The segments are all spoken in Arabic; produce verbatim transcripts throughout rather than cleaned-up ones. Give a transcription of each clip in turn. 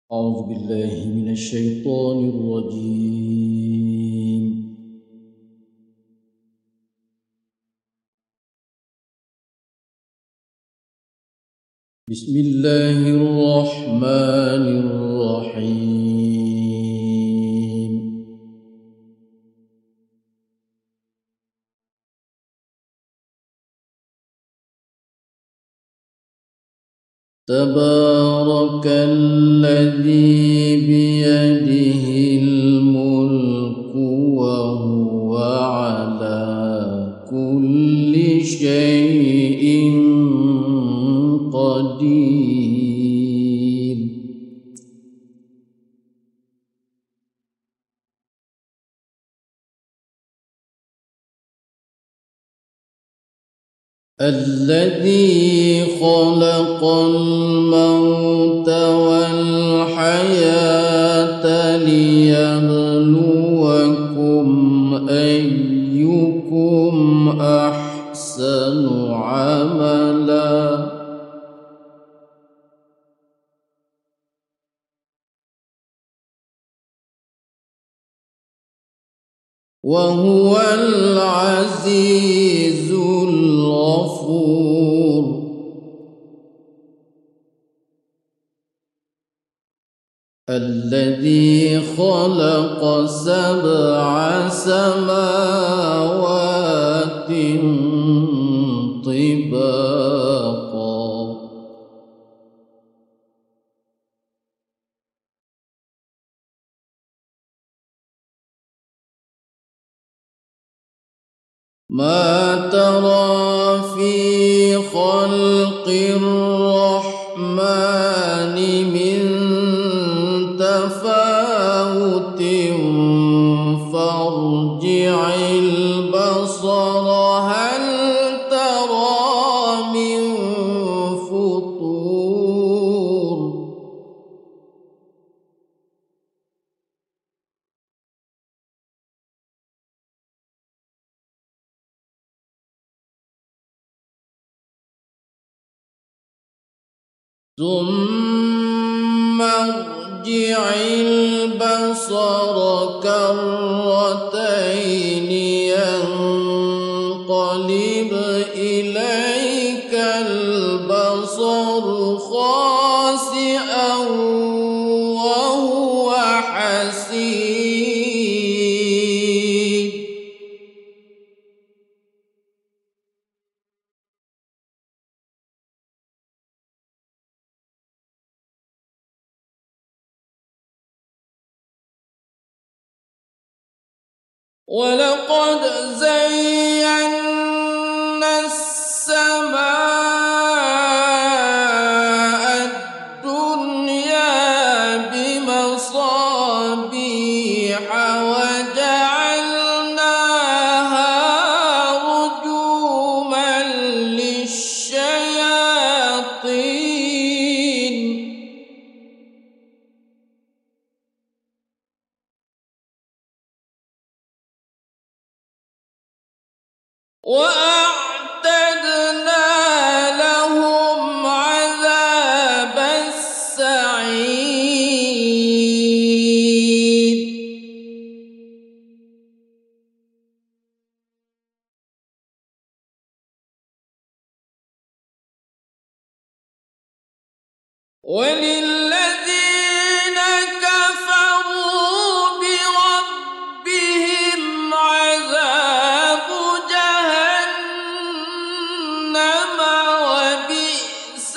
أعوذ بالله من الشيطان الرجيم. بسم الله الرحمن الرحيم. تبارك الذي بيده الملك وهو على كل شيء قدير. الذي خلق الموت والحياة ليبلوكم أيكم أحسن عملا وهو العزيز الغفور. الذي خلق سبع سماوات طباقا ما ترى في خلق الرحمن من تفاوت فارجع البصر هل ترى من فطور. ثم ارجع البصر كرتين ينقلب إليك البصر خاسئا وهو حسير. ولقد زينا السماء الدنيا بمصابيح وجعلناها رجوما للشياطين وأعتدنا لهم عذاب السعير. وللذين كفروا بربهم عذاب جهنم وبئس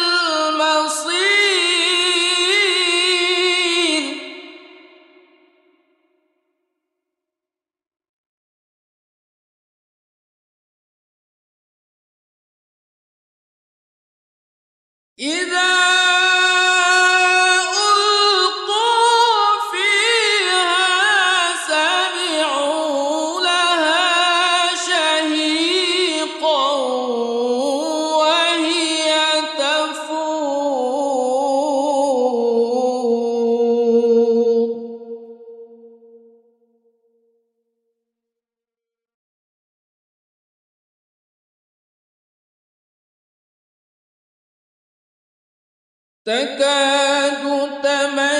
المصير. إذا ألقوا فيها سمعوا لها شهيقا وهي تفور. تكاد تميز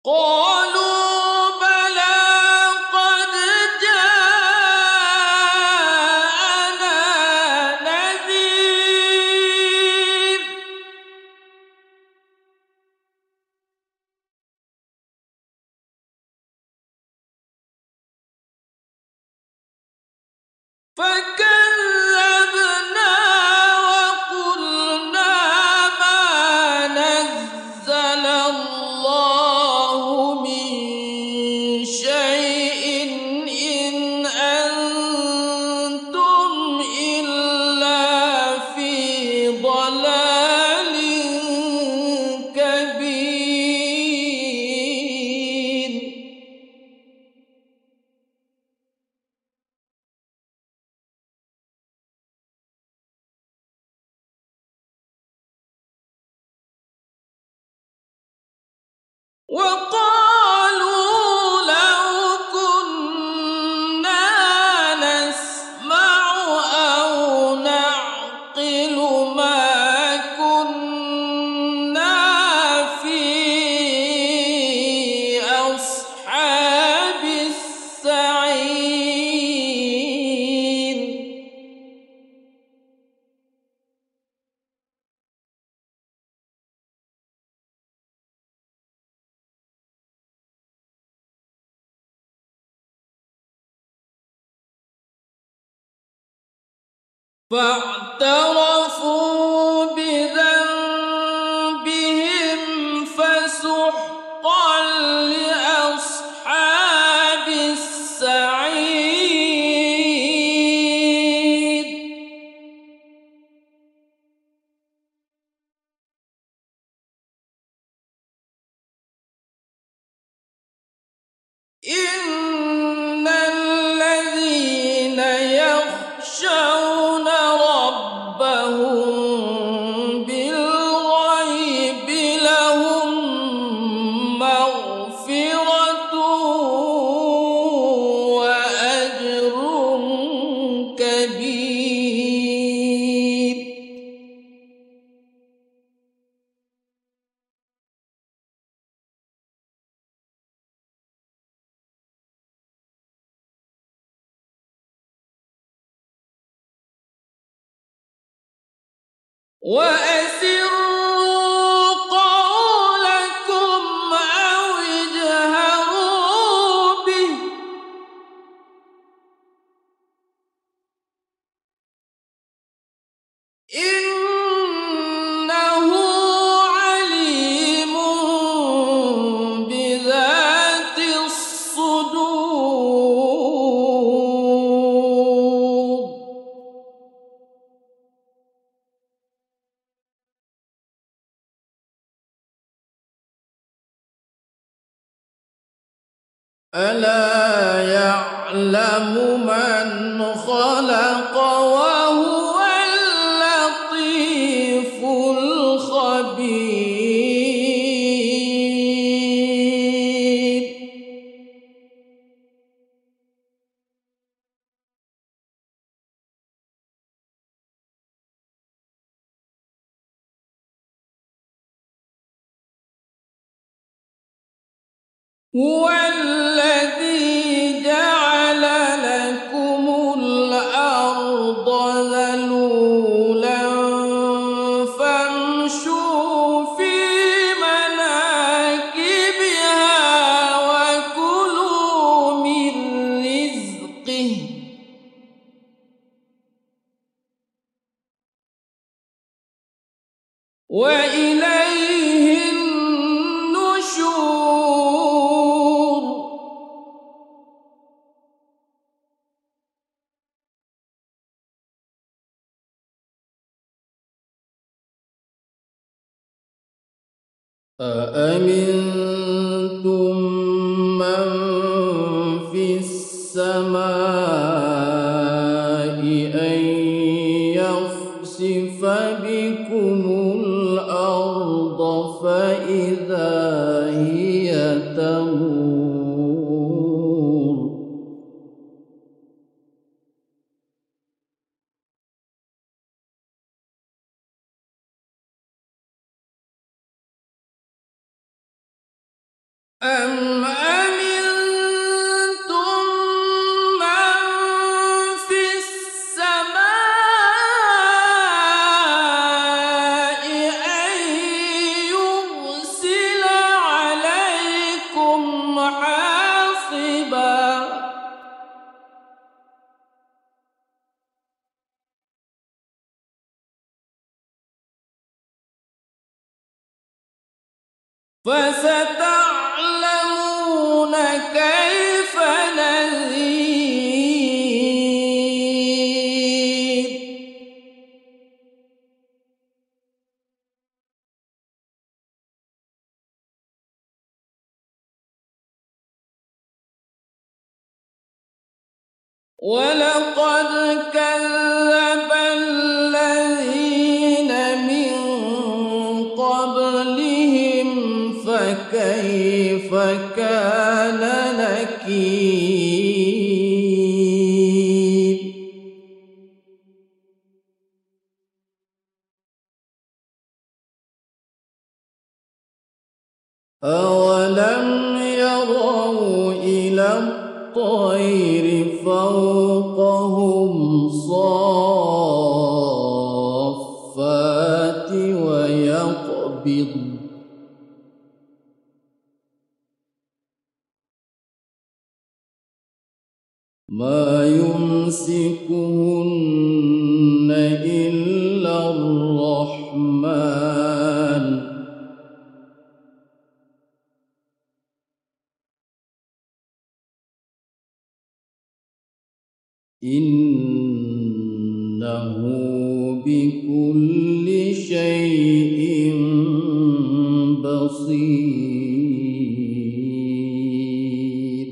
قالوا بلى قد جاءنا نذير فكذبنا وقلنا ما نزل الله من شيء إن أنتم إلا في ضلال كبير وقالوا لو كنا نسمع أو نعقل ما كنا في أصحاب السعير فاعترفوا بذنبهم فسحقا لأصحاب السعير إن الذين يخشون ربهم بالغيب لهم مغفرة وأجر كبير وأسروا قولكم أو اجهروا به إنه عليم بذات الصدور ألا يعلم من خلق وهو اللطيف الخبير هو الذي جعل لكم الأرض ذلولا فامشوا في مناكبها وكلوا من رزقه وإليه النشور أأمنتم من في السماء أن يخسف بكم الأرض فإذا هي تمور أم فستعلمون كيف نذير. ولقد كذب الذين من قبلهم فكيف كان نكير. أولم يروا إلى الطير فوقهم صافات ويقبضن ما يمسكهن إلا الرحمن إنه بكل شيء بصير.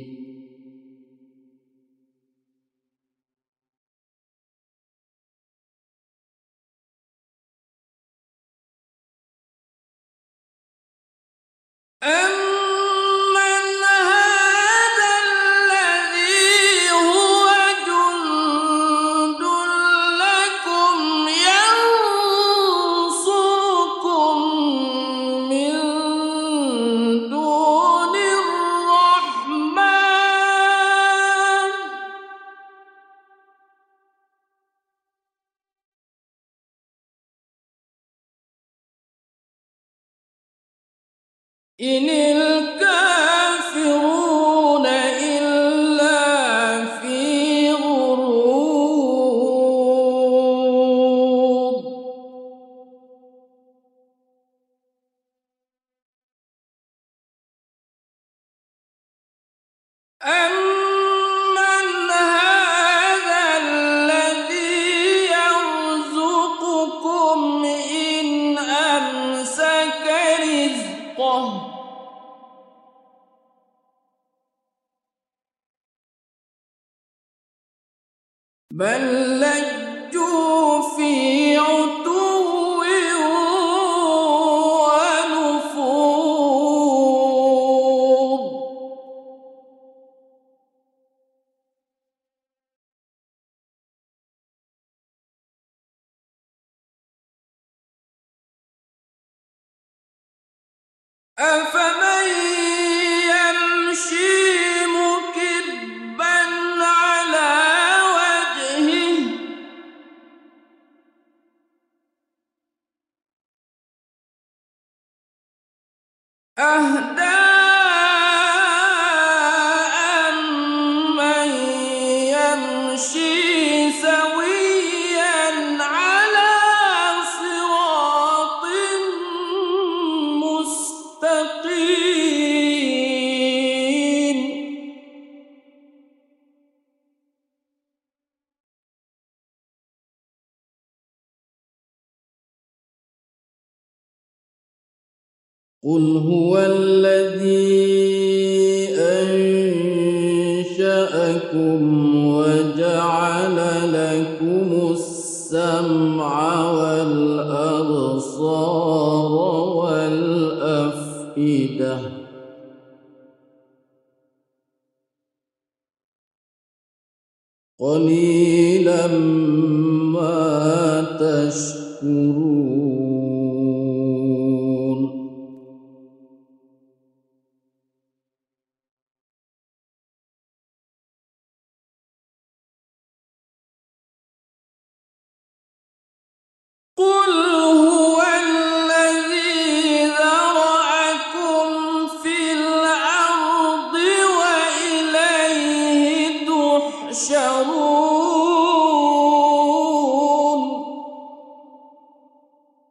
أمن هذا الذي هو جند لكم ينصركم من دون الرحمن إن الكافرون إلا في غرور. أمن هذا الذي يرزقكم إن أمسك رزقه بل لجوا في عتو ونفور. أفمن يمشي مكبا على وجهه أهدى أمن يمشي سويا على صراط مستقيم. قل هو الذي أنشأكم وجعل لكم السمع والأبصار والأفئدة قليلا ما تشكرون. قل هو الذي ذرأكم في الأرض وإليه تحشرون.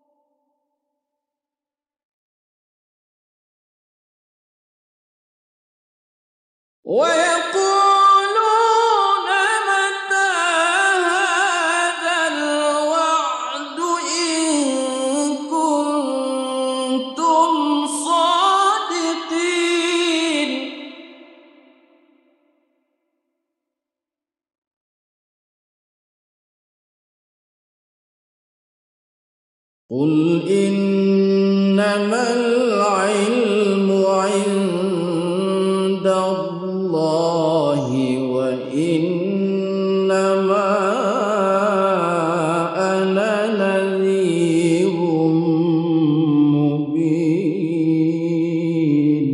ويقولون متى هذا الوعد إن كنتم صادقين قل إنما العلم عند الله وإنما أنا نذير مبين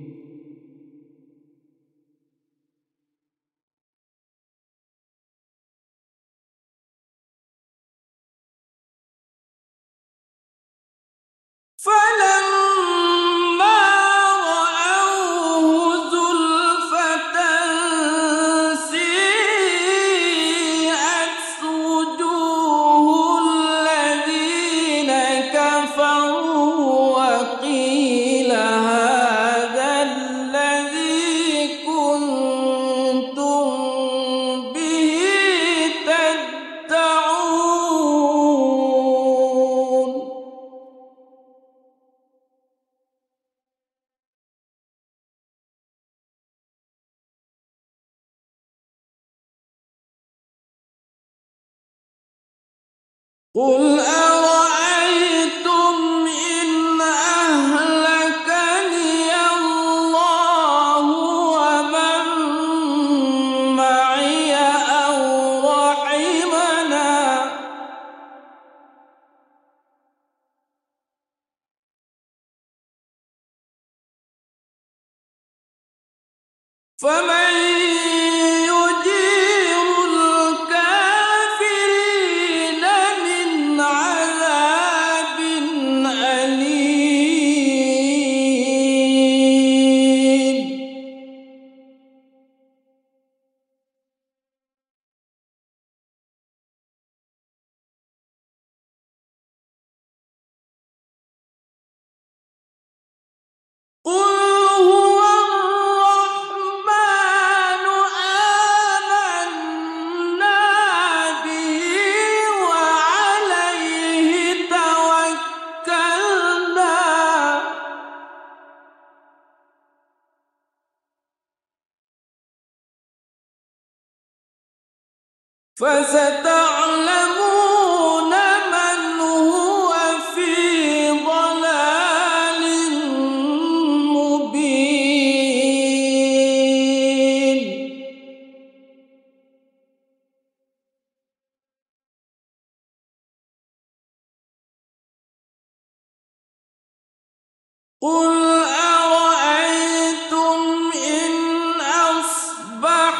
فلما رأوه زلفة سيئت وجوه الذين كفروا وقيل هذا الذي كنتم به تدعون قل أرأيتم إن أهلكني الله ومن معي أو رحمنا فمن يجير الكافرين من عذاب أليم قل هو الرحمن آمنا به وعليه توكلنا فستعلمون من هو في ضلال مبين قل أرأيتم إن أصبح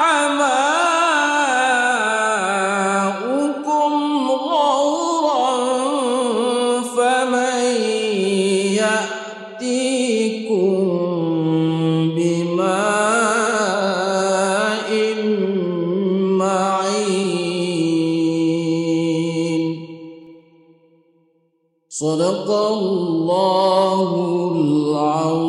ماؤكم غورا فمن يأتيكم بماء معين صدق الله العظيم.